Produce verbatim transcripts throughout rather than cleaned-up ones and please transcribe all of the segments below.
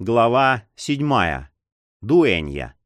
Глава седьмая. Дуэнья.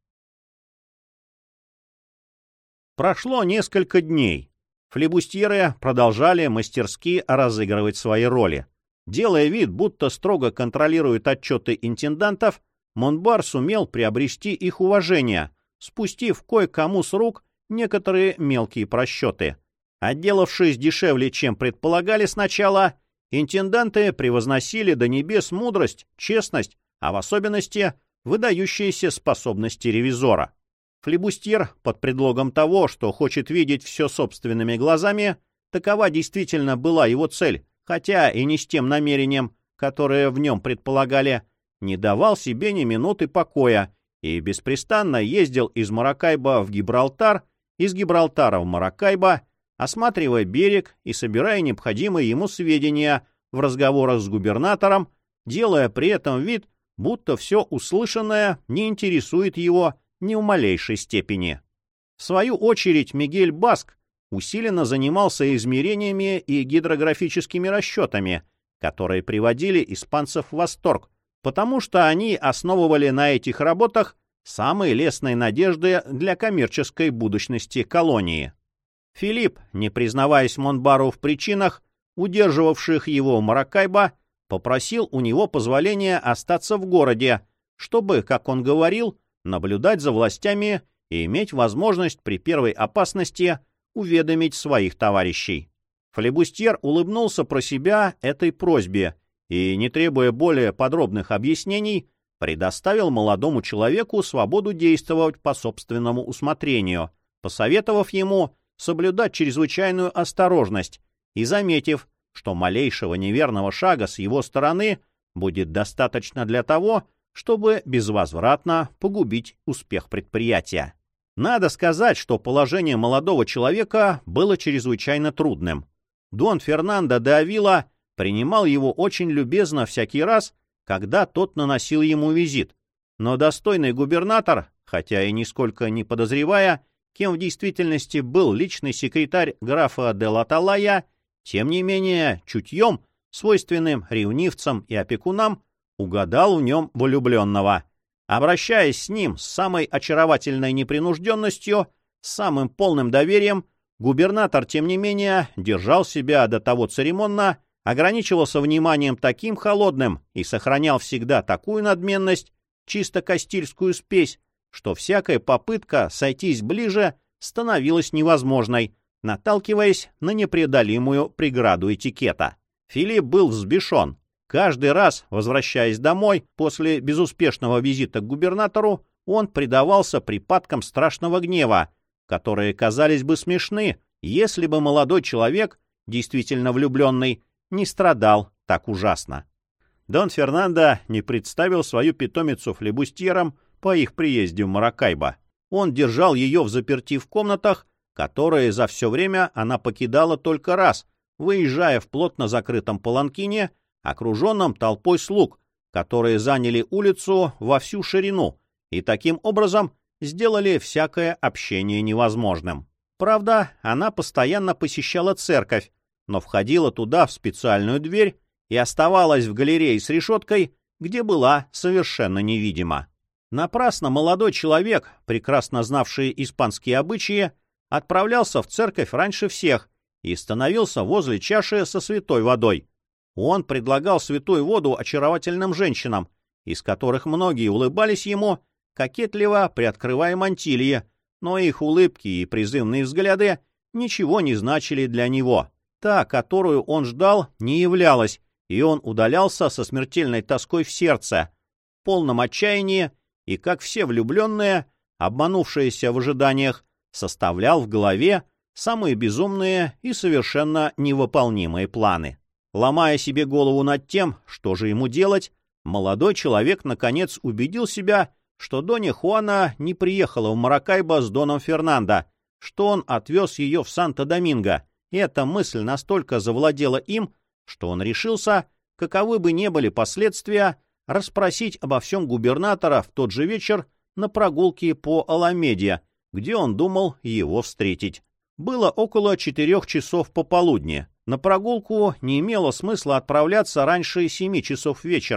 Прошло несколько дней. Флибустьеры продолжали мастерски разыгрывать свои роли. Делая вид, будто строго контролирует отчеты интендантов, Монбар сумел приобрести их уважение, спустив кое-кому с рук некоторые мелкие просчеты. Отделавшись дешевле, чем предполагали сначала, интенданты превозносили до небес мудрость, честность, а в особенности выдающиеся способности ревизора. Флибустьер, под предлогом того, что хочет видеть все собственными глазами, такова действительно была его цель, хотя и не с тем намерением, которое в нем предполагали, не давал себе ни минуты покоя и беспрестанно ездил из Маракайбо в Гибралтар, из Гибралтара в Маракайбо, осматривая берег и собирая необходимые ему сведения в разговорах с губернатором, делая при этом вид, будто все услышанное не интересует его ни в малейшей степени. В свою очередь Мигель Баск усиленно занимался измерениями и гидрографическими расчетами, которые приводили испанцев в восторг, потому что они основывали на этих работах самые лестные надежды для коммерческой будущности колонии. Филипп, не признаваясь Монбару в причинах, удерживавших его в Маракайбо, попросил у него позволения остаться в городе, чтобы, как он говорил, наблюдать за властями и иметь возможность при первой опасности уведомить своих товарищей. Флибустьер улыбнулся про себя этой просьбе и, не требуя более подробных объяснений, предоставил молодому человеку свободу действовать по собственному усмотрению, посоветовав ему соблюдать чрезвычайную осторожность и заметив, что малейшего неверного шага с его стороны будет достаточно для того, чтобы безвозвратно погубить успех предприятия. Надо сказать, что положение молодого человека было чрезвычайно трудным. Дон Фернандо де Авила принимал его очень любезно всякий раз, когда тот наносил ему визит, но достойный губернатор, хотя и нисколько не подозревая, кем в действительности был личный секретарь графа де Латалая, тем не менее чутьем, свойственным ревнивцам и опекунам, угадал в нем влюбленного. Обращаясь с ним с самой очаровательной непринужденностью, с самым полным доверием, губернатор, тем не менее, держал себя до того церемонно, ограничивался вниманием таким холодным и сохранял всегда такую надменность, чисто кастильскую спесь, что всякая попытка сойтись ближе становилась невозможной, наталкиваясь на непреодолимую преграду этикета. Филипп был взбешен. Каждый раз, возвращаясь домой после безуспешного визита к губернатору, он предавался припадкам страшного гнева, которые казались бы смешны, если бы молодой человек, действительно влюбленный, не страдал так ужасно. Дон Фернандо не представил свою питомицу флибустьерам по их приезде в Маракайбо. Он держал ее взаперти в комнатах, которые за все время она покидала только раз, выезжая в плотно закрытом паланкине, окруженном толпой слуг, которые заняли улицу во всю ширину и таким образом сделали всякое общение невозможным. Правда, она постоянно посещала церковь, но входила туда в специальную дверь и оставалась в галерее с решеткой, где была совершенно невидима. Напрасно молодой человек, прекрасно знавший испанские обычаи, отправлялся в церковь раньше всех и становился возле чаши со святой водой. Он предлагал святую воду очаровательным женщинам, из которых многие улыбались ему, кокетливо приоткрывая мантильи, но их улыбки и призывные взгляды ничего не значили для него. Та, которую он ждал, не являлась, и он удалялся со смертельной тоской в сердце, в полном отчаянии, и, как все влюбленные, обманувшиеся в ожиданиях, составлял в голове самые безумные и совершенно невыполнимые планы. Ломая себе голову над тем, что же ему делать, молодой человек наконец убедил себя, что Донья Хуана не приехала в Маракайбо с Доном Фернандо, что он отвез ее в Санто-Доминго, и эта мысль настолько завладела им, что он решился, каковы бы ни были последствия, расспросить обо всем губернатора в тот же вечер на прогулке по Аламеде, где он думал его встретить. Было около четырех часов пополудни. На прогулку не имело смысла отправляться раньше семи часов вечера.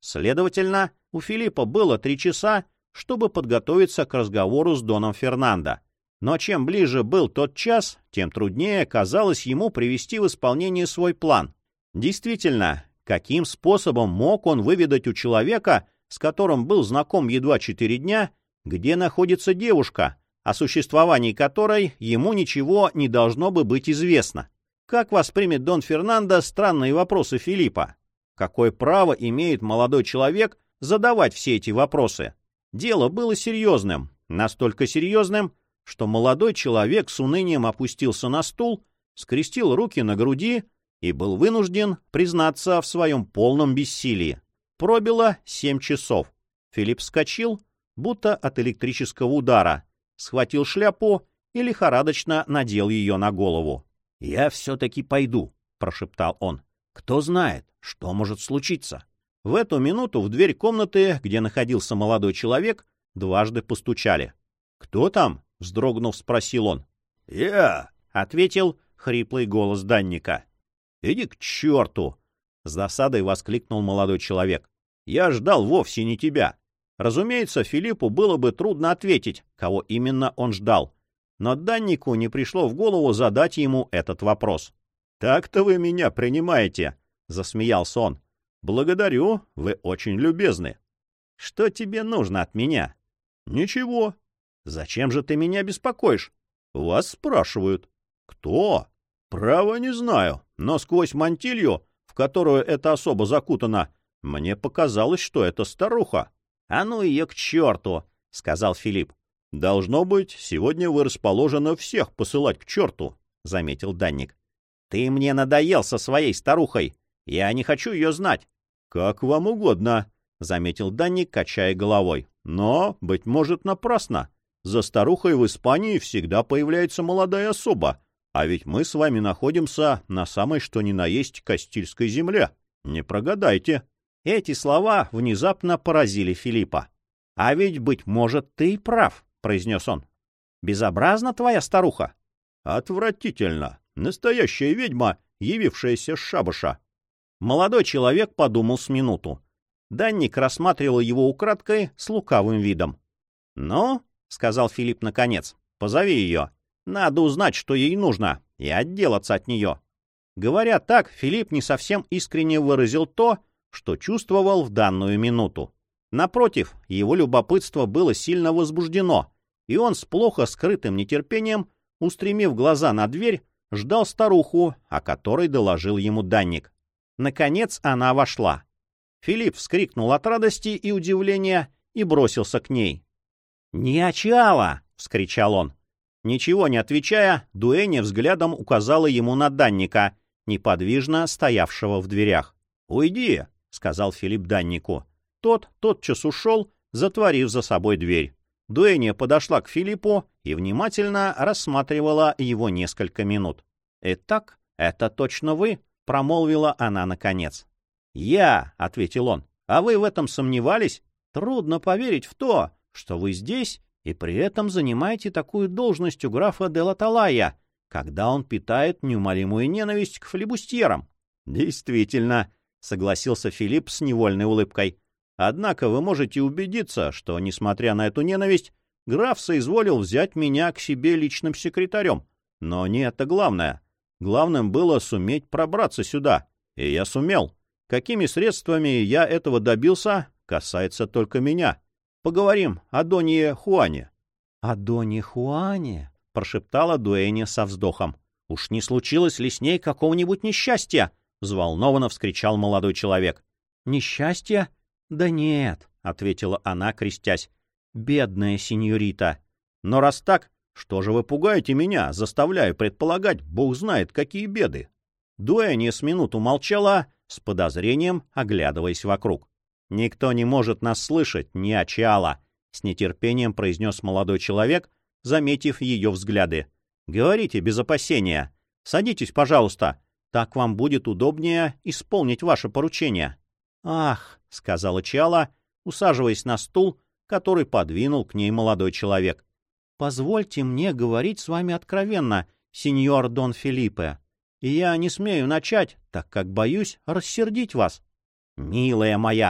Следовательно, у Филиппа было три часа, чтобы подготовиться к разговору с Доном Фернандо. Но чем ближе был тот час, тем труднее казалось ему привести в исполнение свой план. Действительно, каким способом мог он выведать у человека, с которым был знаком едва четыре дня, где находится девушка, о существовании которой ему ничего не должно бы быть известно? Как воспримет Дон Фернандо странные вопросы Филиппа? Какое право имеет молодой человек задавать все эти вопросы? Дело было серьезным, настолько серьезным, что молодой человек с унынием опустился на стул, скрестил руки на груди и был вынужден признаться в своем полном бессилии. Пробило семь часов. Филипп вскочил, будто от электрического удара, схватил шляпу и лихорадочно надел ее на голову. «Я все-таки пойду», — прошептал он. «Кто знает, что может случиться?» В эту минуту в дверь комнаты, где находился молодой человек, дважды постучали. «Кто там?» — вздрогнув, спросил он. «Я», — ответил хриплый голос Данника. «Иди к черту!» — с досадой воскликнул молодой человек. «Я ждал вовсе не тебя». Разумеется, Филиппу было бы трудно ответить, кого именно он ждал. Но Даннику не пришло в голову задать ему этот вопрос. «Так-то вы меня принимаете», — засмеялся он. «Благодарю, вы очень любезны». «Что тебе нужно от меня?» «Ничего». «Зачем же ты меня беспокоишь?» «Вас спрашивают». «Кто?» «Право не знаю, но сквозь мантилью, в которую эта особа закутана, мне показалось, что это старуха». «А ну ее к черту», — сказал Филипп. «Должно быть, сегодня вы расположены всех посылать к черту», — заметил Данник. «Ты мне надоел со своей старухой. Я не хочу ее знать». «Как вам угодно», — заметил Данник, качая головой. «Но, быть может, напрасно. За старухой в Испании всегда появляется молодая особа, а ведь мы с вами находимся на самой что ни на есть Кастильской земле. Не прогадайте». Эти слова внезапно поразили Филиппа. «А ведь, быть может, ты и прав», — произнес он. «Безобразна твоя старуха». «Отвратительно. Настоящая ведьма, явившаяся с шабаша». Молодой человек подумал с минуту. Данник рассматривал его украдкой с лукавым видом. «Ну, — сказал Филипп наконец, — позови ее. Надо узнать, что ей нужно, и отделаться от нее». Говоря так, Филипп не совсем искренне выразил то, что чувствовал в данную минуту. Напротив, его любопытство было сильно возбуждено, и он с плохо скрытым нетерпением, устремив глаза на дверь, ждал старуху, о которой доложил ему Данник. Наконец она вошла. Филипп вскрикнул от радости и удивления и бросился к ней. «Не Ачиала!» — вскричал он. Ничего не отвечая, Дуэня взглядом указала ему на Данника, неподвижно стоявшего в дверях. «Уйди!» — сказал Филипп Даннику. Тот тотчас ушел, затворив за собой дверь. Дуэня подошла к Филиппу и внимательно рассматривала его несколько минут. «Итак, это точно вы?» — промолвила она наконец. «Я!» — ответил он. «А вы в этом сомневались? Трудно поверить в то, что вы здесь и при этом занимаете такую должность у графа де Латалая, когда он питает неумолимую ненависть к флибустьерам». «Действительно», — согласился Филипп с невольной улыбкой. «Однако вы можете убедиться, что, несмотря на эту ненависть, граф соизволил взять меня к себе личным секретарем. Но не это главное. Главным было суметь пробраться сюда. И я сумел. Какими средствами я этого добился, касается только меня. Поговорим о Донье Хуане». «О Донье Хуане?» — прошептала Дуэня со вздохом. «Уж не случилось ли с ней какого-нибудь несчастья?» — взволнованно вскричал молодой человек. «Несчастье? Да нет», — ответила она, крестясь. «Бедная сеньорита. Но раз так, что же вы пугаете меня, заставляя предполагать, бог знает, какие беды?» Дуэня с минуту молчала, с подозрением оглядываясь вокруг. «Никто не может нас слышать, не Ачиала», — с нетерпением произнес молодой человек, заметив ее взгляды. «Говорите без опасения. Садитесь, пожалуйста. Так вам будет удобнее исполнить ваше поручение». «Ах», — сказала Ачиала, усаживаясь на стул, который подвинул к ней молодой человек. «Позвольте мне говорить с вами откровенно, сеньор Дон Филиппе. И я не смею начать, так как боюсь рассердить вас». «Милая моя», —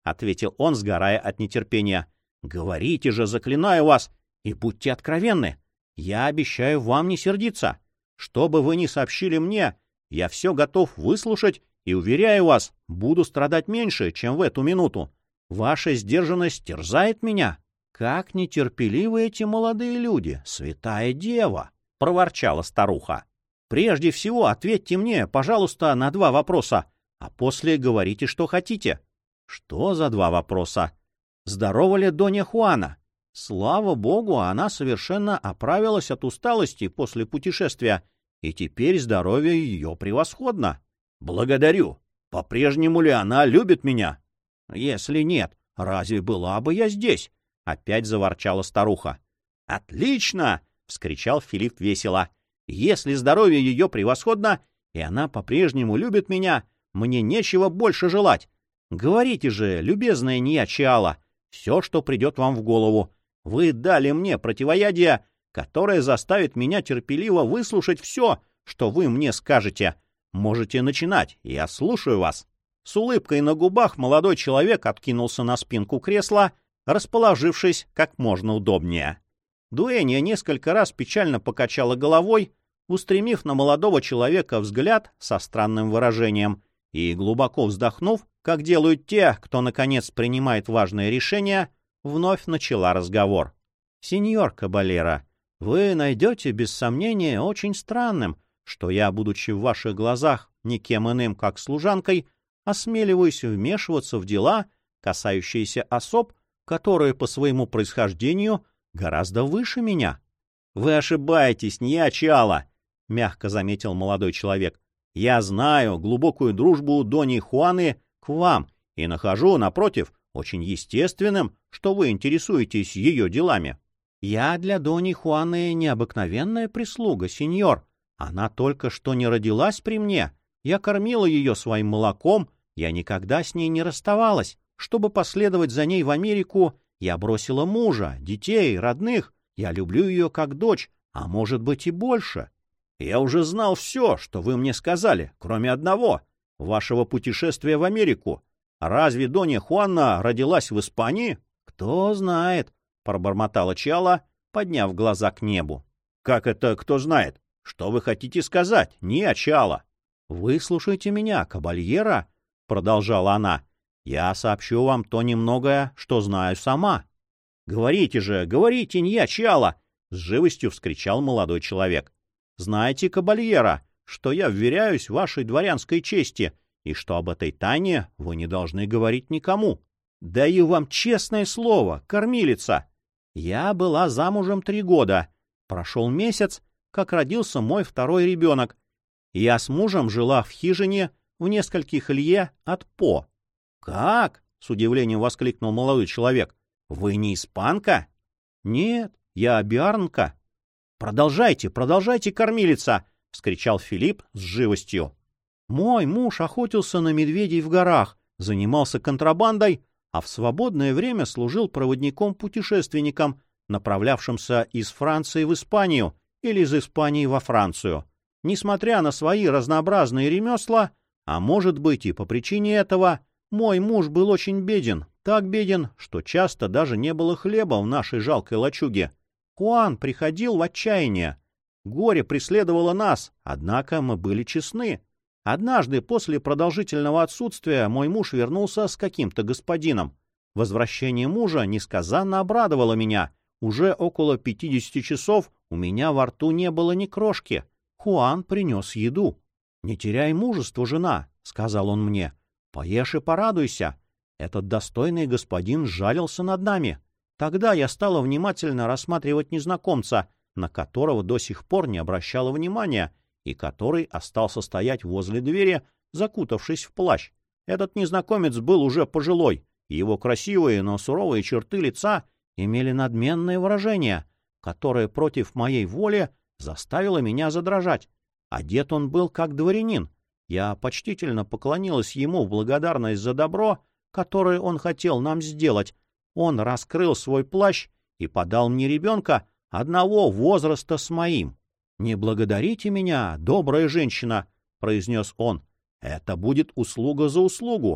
ответил он, сгорая от нетерпения. Говорите же, заклинаю вас, и будьте откровенны. Я обещаю вам не сердиться. Что бы вы ни сообщили мне, я все готов выслушать и, уверяю вас, буду страдать меньше, чем в эту минуту. Ваша сдержанность терзает меня. Как нетерпеливы эти молодые люди, святая дева, — проворчала старуха. Прежде всего ответьте мне, пожалуйста, на два вопроса, а после говорите, что хотите. Что за два вопроса? Здорова ли Донья Хуана? Слава богу, она совершенно оправилась от усталости после путешествия, и теперь здоровье ее превосходно. Благодарю. По-прежнему ли она любит меня? Если нет, разве была бы я здесь? Опять заворчала старуха. Отлично! — вскричал Филипп весело. Если здоровье ее превосходно, и она по-прежнему любит меня, мне нечего больше желать. Говорите же, любезная Ньячиала, все, что придет вам в голову. Вы дали мне противоядие, которое заставит меня терпеливо выслушать все, что вы мне скажете. Можете начинать, я слушаю вас. С улыбкой на губах молодой человек откинулся на спинку кресла, расположившись как можно удобнее. Дуэнья несколько раз печально покачала головой, устремив на молодого человека взгляд со странным выражением, и, глубоко вздохнув, как делают те, кто, наконец, принимает важное решение, вновь начала разговор. «Сеньор Кабалера, вы найдете, без сомнения, очень странным, что я, будучи в ваших глазах никем иным, как служанкой, осмеливаюсь вмешиваться в дела, касающиеся особ, которые по своему происхождению гораздо выше меня». «Вы ошибаетесь, Ньячиала», — мягко заметил молодой человек. «Я знаю глубокую дружбу Доньи Хуаны к вам и нахожу, напротив, очень естественным, что вы интересуетесь ее делами». «Я для Доньи Хуаны необыкновенная прислуга, сеньор. Она только что не родилась при мне. Я кормила ее своим молоком, я никогда с ней не расставалась. Чтобы последовать за ней в Америку, я бросила мужа, детей, родных. Я люблю ее как дочь, а может быть и больше. Я уже знал все, что вы мне сказали, кроме одного — вашего путешествия в Америку. Разве Донья Хуана родилась в Испании? Кто знает, — пробормотала Чала, подняв глаза к небу. Как это кто знает? Что вы хотите сказать, Ньячиала? Выслушайте меня, кабальера, — продолжала она. Я сообщу вам то немногое, что знаю сама. Говорите же, говорите, Ньячиала, — с живостью вскричал молодой человек. Знаете, кабальера, что я вверяюсь вашей дворянской чести, и что об этой тайне вы не должны говорить никому. Даю вам честное слово, кормилица. Я была замужем три года. Прошел месяц, как родился мой второй ребенок. Я с мужем жила в хижине в нескольких лье от По. — Как? — с удивлением воскликнул молодой человек. — Вы не испанка? — Нет, я биарнка. — Продолжайте, продолжайте, кормилица! — вскричал Филипп с живостью. Мой муж охотился на медведей в горах, занимался контрабандой, а в свободное время служил проводником-путешественником, направлявшимся из Франции в Испанию или из Испании во Францию. Несмотря на свои разнообразные ремесла, а может быть и по причине этого, мой муж был очень беден, так беден, что часто даже не было хлеба в нашей жалкой лачуге. Хуан приходил в отчаяние. Горе преследовало нас, однако мы были честны. Однажды после продолжительного отсутствия мой муж вернулся с каким-то господином. Возвращение мужа несказанно обрадовало меня. Уже около пятидесяти часов у меня во рту не было ни крошки. Хуан принес еду. — Не теряй мужества, жена, — сказал он мне. — Поешь и порадуйся. Этот достойный господин сжалился над нами. Тогда я стала внимательно рассматривать незнакомца, на которого до сих пор не обращала внимания, и который остался стоять возле двери, закутавшись в плащ. Этот незнакомец был уже пожилой, и его красивые, но суровые черты лица имели надменное выражение, которое против моей воли заставило меня задрожать. Одет он был как дворянин. Я почтительно поклонилась ему в благодарность за добро, которое он хотел нам сделать. Он раскрыл свой плащ и подал мне ребенка одного возраста с моим. — Не благодарите меня, добрая женщина, — произнес он. — Это будет услуга за услугу.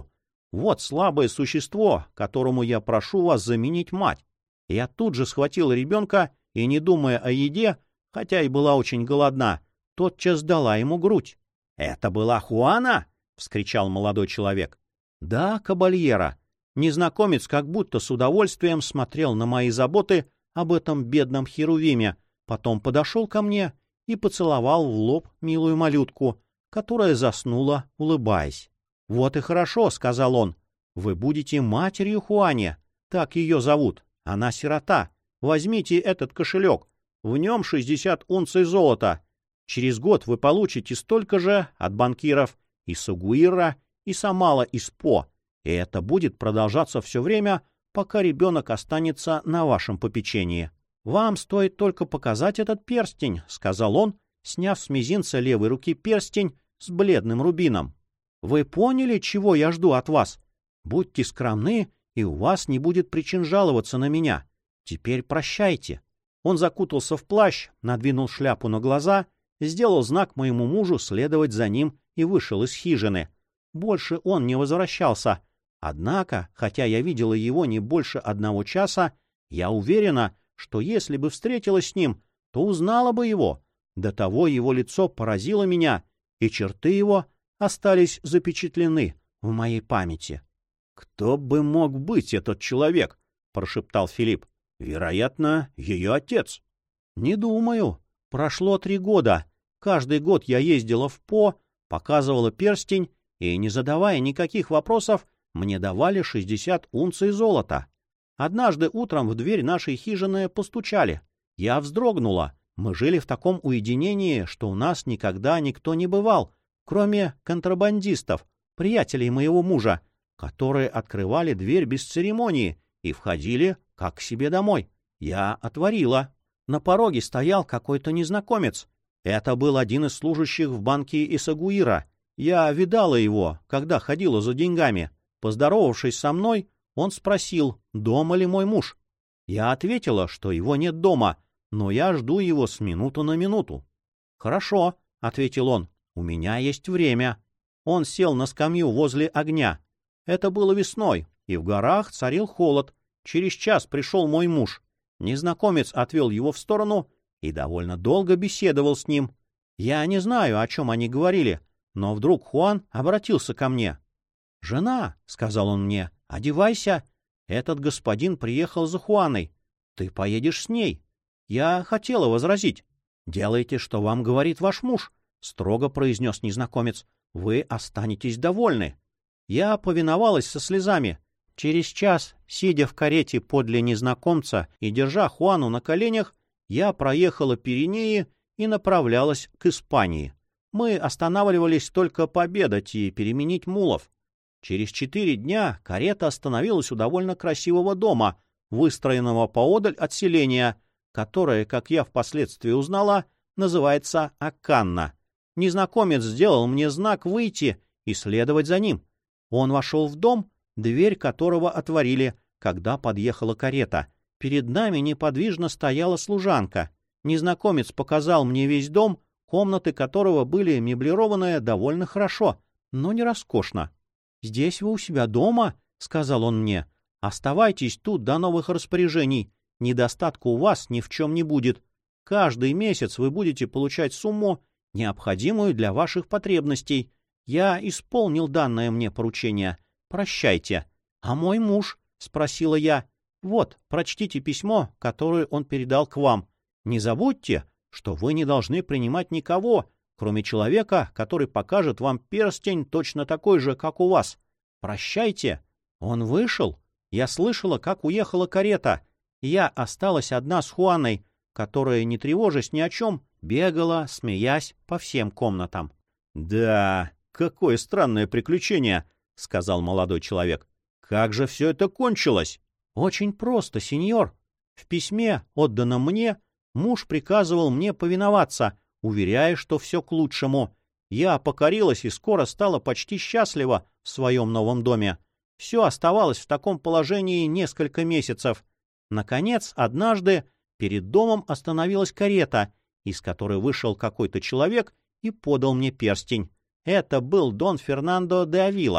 Вот слабое существо, которому я прошу вас заменить мать. Я тут же схватила ребенка и, не думая о еде, хотя и была очень голодна, тотчас дала ему грудь. — Это была Хуана? — вскричал молодой человек. — Да, кабальера. Незнакомец как будто с удовольствием смотрел на мои заботы об этом бедном херувиме, потом подошел ко мне и поцеловал в лоб милую малютку, которая заснула, улыбаясь. — Вот и хорошо, — сказал он, — вы будете матерью Хуане, так ее зовут, она сирота. Возьмите этот кошелек, в нем шестьдесят унций золота. Через год вы получите столько же от банкиров из Сагуира и Самала из По, и это будет продолжаться все время, пока ребенок останется на вашем попечении. — Вам стоит только показать этот перстень, — сказал он, сняв с мизинца левой руки перстень с бледным рубином. — Вы поняли, чего я жду от вас? Будьте скромны, и у вас не будет причин жаловаться на меня. Теперь прощайте. Он закутался в плащ, надвинул шляпу на глаза, сделал знак моему мужу следовать за ним и вышел из хижины. Больше он не возвращался. Однако, хотя я видела его не больше одного часа, я уверена, что если бы встретилась с ним, то узнала бы его. До того его лицо поразило меня, и черты его остались запечатлены в моей памяти. — Кто бы мог быть этот человек? — прошептал Филипп. — Вероятно, ее отец. — Не думаю. Прошло три года. Каждый год я ездила в По, показывала перстень, и, не задавая никаких вопросов, мне давали шестьдесят унций золота. Однажды утром в дверь нашей хижины постучали. Я вздрогнула. Мы жили в таком уединении, что у нас никогда никто не бывал, кроме контрабандистов, приятелей моего мужа, которые открывали дверь без церемонии и входили как к себе домой. Я отворила. На пороге стоял какой-то незнакомец. Это был один из служащих в банке Исагуира. Я видала его, когда ходила за деньгами. Поздоровавшись со мной, он спросил, дома ли мой муж. Я ответила, что его нет дома, но я жду его с минуты на минуту. — Хорошо, — ответил он, — у меня есть время. Он сел на скамью возле огня. Это было весной, и в горах царил холод. Через час пришел мой муж. Незнакомец отвел его в сторону и довольно долго беседовал с ним. Я не знаю, о чем они говорили, но вдруг Хуан обратился ко мне. — Жена, — сказал он мне, — одевайся. Этот господин приехал за Хуаной. Ты поедешь с ней. Я хотела возразить. — Делайте, что вам говорит ваш муж, — строго произнес незнакомец. — Вы останетесь довольны. Я повиновалась со слезами. Через час, сидя в карете подле незнакомца и держа Хуану на коленях, я проехала Пиренеи и направлялась к Испании. Мы останавливались только пообедать и переменить мулов. Через четыре дня карета остановилась у довольно красивого дома, выстроенного поодаль от селения, которое, как я впоследствии узнала, называется Аканна. Незнакомец сделал мне знак выйти и следовать за ним. Он вошел в дом, дверь которого отворили, когда подъехала карета. Перед нами неподвижно стояла служанка. Незнакомец показал мне весь дом, комнаты которого были меблированы довольно хорошо, но не роскошно. — Здесь вы у себя дома, — сказал он мне. — Оставайтесь тут до новых распоряжений. Недостатка у вас ни в чем не будет. Каждый месяц вы будете получать сумму, необходимую для ваших потребностей. Я исполнил данное мне поручение. Прощайте. — А мой муж? — спросила я. — Вот, прочтите письмо, которое он передал к вам. Не забудьте, что вы не должны принимать никого, кроме человека, который покажет вам перстень точно такой же, как у вас. Прощайте. Он вышел. Я слышала, как уехала карета. Я осталась одна с Хуаной, которая, не тревожась ни о чем, бегала, смеясь, по всем комнатам. — Да, какое странное приключение, — сказал молодой человек. — Как же все это кончилось? — Очень просто, сеньор. В письме, отданном мне, муж приказывал мне повиноваться, уверяя, что все к лучшему. Я покорилась и скоро стала почти счастлива в своем новом доме. Все оставалось в таком положении несколько месяцев. Наконец, однажды перед домом остановилась карета, из которой вышел какой-то человек и подал мне перстень. Это был Дон Фернандо де Авила.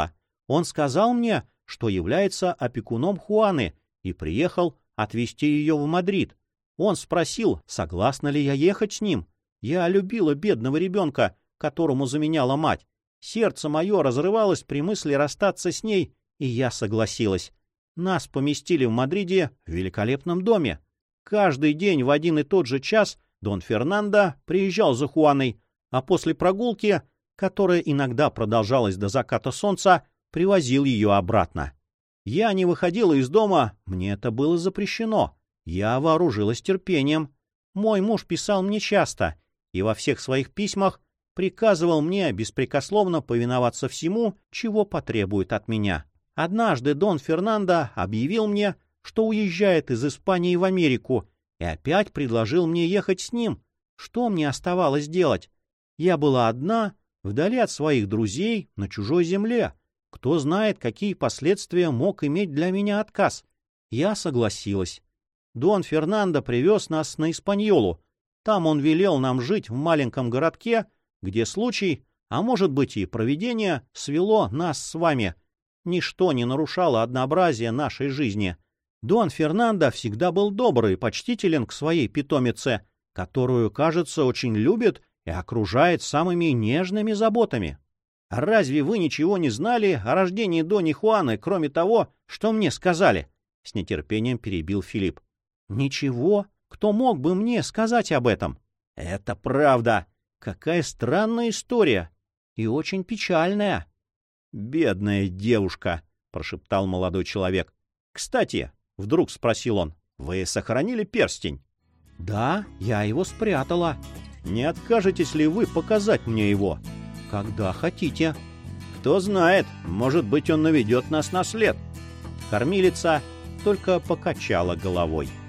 Он сказал мне, что является опекуном Хуаны, и приехал отвезти ее в Мадрид. Он спросил, согласна ли я ехать с ним. Я любила бедного ребенка, которому заменяла мать. Сердце мое разрывалось при мысли расстаться с ней, и я согласилась. Нас поместили в Мадриде в великолепном доме. Каждый день в один и тот же час Дон Фернандо приезжал за Хуаной, а после прогулки, которая иногда продолжалась до заката солнца, привозил ее обратно. Я не выходила из дома, мне это было запрещено. Я вооружилась терпением. Мой муж писал мне часто и во всех своих письмах приказывал мне беспрекословно повиноваться всему, чего потребует от меня. Однажды Дон Фернандо объявил мне, что уезжает из Испании в Америку, и опять предложил мне ехать с ним. Что мне оставалось делать? Я была одна, вдали от своих друзей, на чужой земле. Кто знает, какие последствия мог иметь для меня отказ. Я согласилась. Дон Фернандо привез нас на Испаньолу. Там он велел нам жить в маленьком городке, где случай, а может быть и провидение, свело нас с вами. Ничто не нарушало однообразие нашей жизни. Дон Фернандо всегда был добрый и почтителен к своей питомице, которую, кажется, очень любит и окружает самыми нежными заботами. Разве вы ничего не знали о рождении Дони Хуаны, кроме того, что мне сказали? — с нетерпением перебил Филипп. — Ничего? Кто мог бы мне сказать об этом? — Это правда. Какая странная история. И очень печальная. — Бедная девушка, — прошептал молодой человек. — Кстати, — вдруг спросил он, — вы сохранили перстень? — Да, я его спрятала. — Не откажетесь ли вы показать мне его? — Когда хотите. — Кто знает, может быть, он наведет нас на след. Кормилица только покачала головой.